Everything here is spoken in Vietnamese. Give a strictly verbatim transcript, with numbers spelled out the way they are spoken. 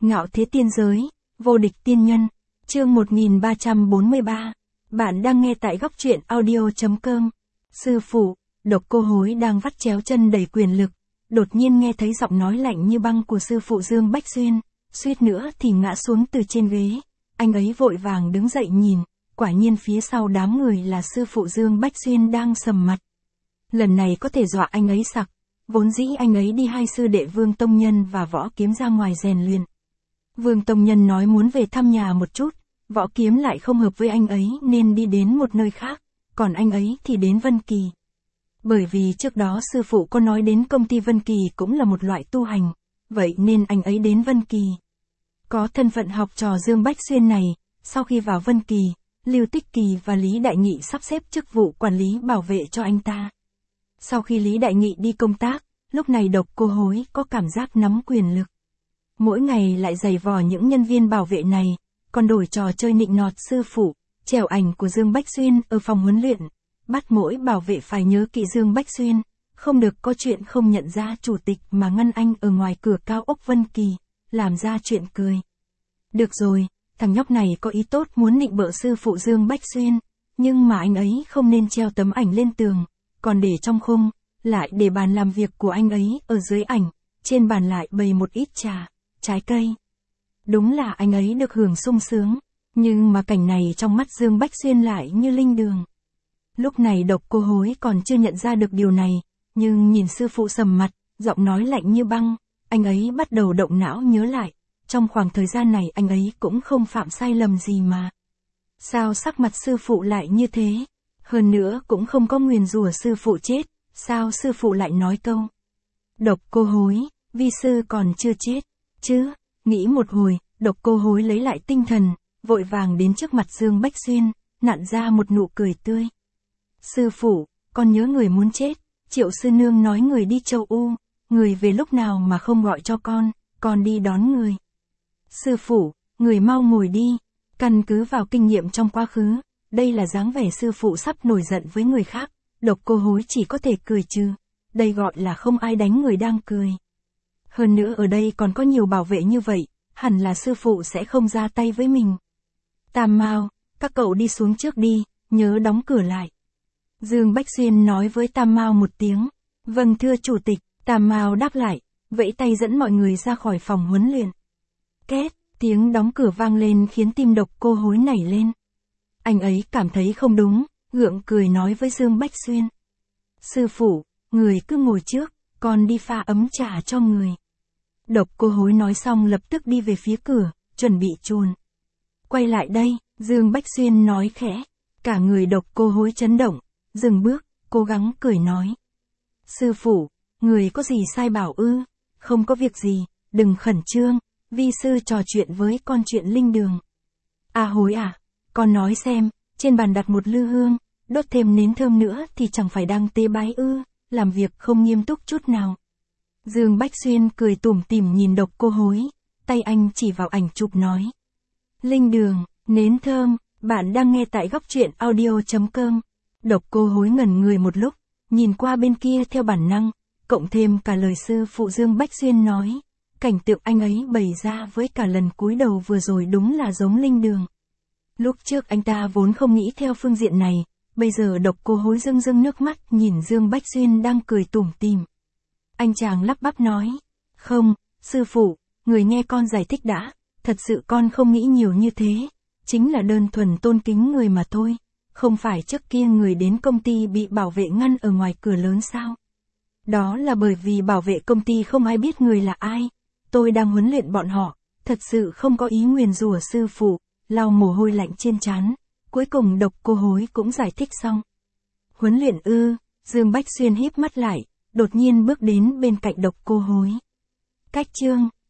Ngạo thế tiên giới, vô địch tiên nhân, chương một nghìn ba trăm bốn mươi ba. Bạn đang nghe tại góc truyện audio.com. Sư phụ, Độc Cô Hối đang vắt chéo chân đầy quyền lực, đột nhiên nghe thấy giọng nói lạnh như băng của sư phụ Dương Bách Xuyên, suýt nữa thì ngã xuống từ trên ghế. Anh ấy vội vàng đứng dậy nhìn, quả nhiên phía sau đám người là sư phụ Dương Bách Xuyên đang sầm mặt. Lần này có thể dọa anh ấy sặc, vốn dĩ anh ấy đi hai sư đệ Vương Tông Nhân và Võ Kiếm ra ngoài rèn luyện. Vương Tông Nhân nói muốn về thăm nhà một chút, Võ Kiếm lại không hợp với anh ấy nên đi đến một nơi khác, còn anh ấy thì đến Vân Kỳ. Bởi vì trước đó sư phụ có nói đến công ty Vân Kỳ cũng là một loại tu hành, vậy nên anh ấy đến Vân Kỳ. Có thân phận học trò Dương Bách Xuyên này, sau khi vào Vân Kỳ, Lưu Tích Kỳ và Lý Đại Nghị sắp xếp chức vụ quản lý bảo vệ cho anh ta. Sau khi Lý Đại Nghị đi công tác, lúc này Độc Cô Hối có cảm giác nắm quyền lực. Mỗi ngày lại giày vò những nhân viên bảo vệ này, còn đổi trò chơi nịnh nọt sư phụ, treo ảnh của Dương Bách Xuyên ở phòng huấn luyện, bắt mỗi bảo vệ phải nhớ kỹ Dương Bách Xuyên, không được có chuyện không nhận ra chủ tịch mà ngăn anh ở ngoài cửa cao ốc Vân Kỳ, làm ra chuyện cười. Được rồi, thằng nhóc này có ý tốt muốn nịnh bợ sư phụ Dương Bách Xuyên, nhưng mà anh ấy không nên treo tấm ảnh lên tường, còn để trong khung, lại để bàn làm việc của anh ấy ở dưới ảnh, trên bàn lại bày một ít trà, trái cây. Đúng là anh ấy được hưởng sung sướng, nhưng mà cảnh này trong mắt Dương Bách Xuyên lại như linh đường. Lúc này Độc Cô Hối còn chưa nhận ra được điều này, nhưng nhìn sư phụ sầm mặt, giọng nói lạnh như băng, anh ấy bắt đầu động não nhớ lại, trong khoảng thời gian này anh ấy cũng không phạm sai lầm gì mà. Sao sắc mặt sư phụ lại như thế? Hơn nữa cũng không có nguyền rủa sư phụ chết, sao sư phụ lại nói câu Độc Cô Hối, vi sư còn chưa chết, chứ? Nghĩ một hồi, Độc Cô Hối lấy lại tinh thần, vội vàng đến trước mặt Dương Bách Xuyên, nặn ra một nụ cười tươi. Sư phụ, con nhớ người muốn chết, Triệu sư nương nói người đi châu U, người về lúc nào mà không gọi cho con, con đi đón người. Sư phụ, người mau ngồi đi, căn cứ vào kinh nghiệm trong quá khứ, đây là dáng vẻ sư phụ sắp nổi giận với người khác, Độc Cô Hối chỉ có thể cười trừ, đây gọi là không ai đánh người đang cười. Hơn nữa ở đây còn có nhiều bảo vệ như vậy, hẳn là sư phụ sẽ không ra tay với mình. Tam Mao, các cậu đi xuống trước đi, nhớ đóng cửa lại. Dương Bách Xuyên nói với Tam Mao một tiếng. Vâng thưa chủ tịch, Tam Mao đáp lại, vẫy tay dẫn mọi người ra khỏi phòng huấn luyện. Két, tiếng đóng cửa vang lên khiến tim Độc Cô Hối nảy lên. Anh ấy cảm thấy không đúng, gượng cười nói với Dương Bách Xuyên. Sư phụ, người cứ ngồi trước, con đi pha ấm trà cho người. Độc Cô Hối nói xong lập tức đi về phía cửa, chuẩn bị chôn. Quay lại đây, Dương Bách Xuyên nói khẽ. Cả người Độc Cô Hối chấn động, dừng bước, cố gắng cười nói. Sư phụ, người có gì sai bảo ư? Không có việc gì, đừng khẩn trương, vi sư trò chuyện với con chuyện linh đường. À Hối à, con nói xem, trên bàn đặt một lư hương, đốt thêm nến thơm nữa thì chẳng phải đang tế bái ư, làm việc không nghiêm túc chút nào. Dương Bách Xuyên cười tủm tỉm nhìn Độc Cô Hối, tay anh chỉ vào ảnh chụp nói. Linh đường, nến thơm, bạn đang nghe tại góc truyện audio.com. Độc Cô Hối ngẩn người một lúc, nhìn qua bên kia theo bản năng, cộng thêm cả lời sư phụ Dương Bách Xuyên nói, cảnh tượng anh ấy bày ra với cả lần cúi đầu vừa rồi đúng là giống linh đường. Lúc trước anh ta vốn không nghĩ theo phương diện này, bây giờ Độc Cô Hối rưng rưng nước mắt nhìn Dương Bách Xuyên đang cười tủm tỉm. Anh chàng lắp bắp nói, không, sư phụ, người nghe con giải thích đã, thật sự con không nghĩ nhiều như thế, chính là đơn thuần tôn kính người mà thôi, không phải trước kia người đến công ty bị bảo vệ ngăn ở ngoài cửa lớn sao? Đó là bởi vì bảo vệ công ty không ai biết người là ai, tôi đang huấn luyện bọn họ, thật sự không có ý nguyền rủa sư phụ, lau mồ hôi lạnh trên trán, cuối cùng Độc Cô Hối cũng giải thích xong. Huấn luyện ư? Dương Bách Xuyên híp mắt lại, đột nhiên bước đến bên cạnh Độc Cô Hối. Cách chương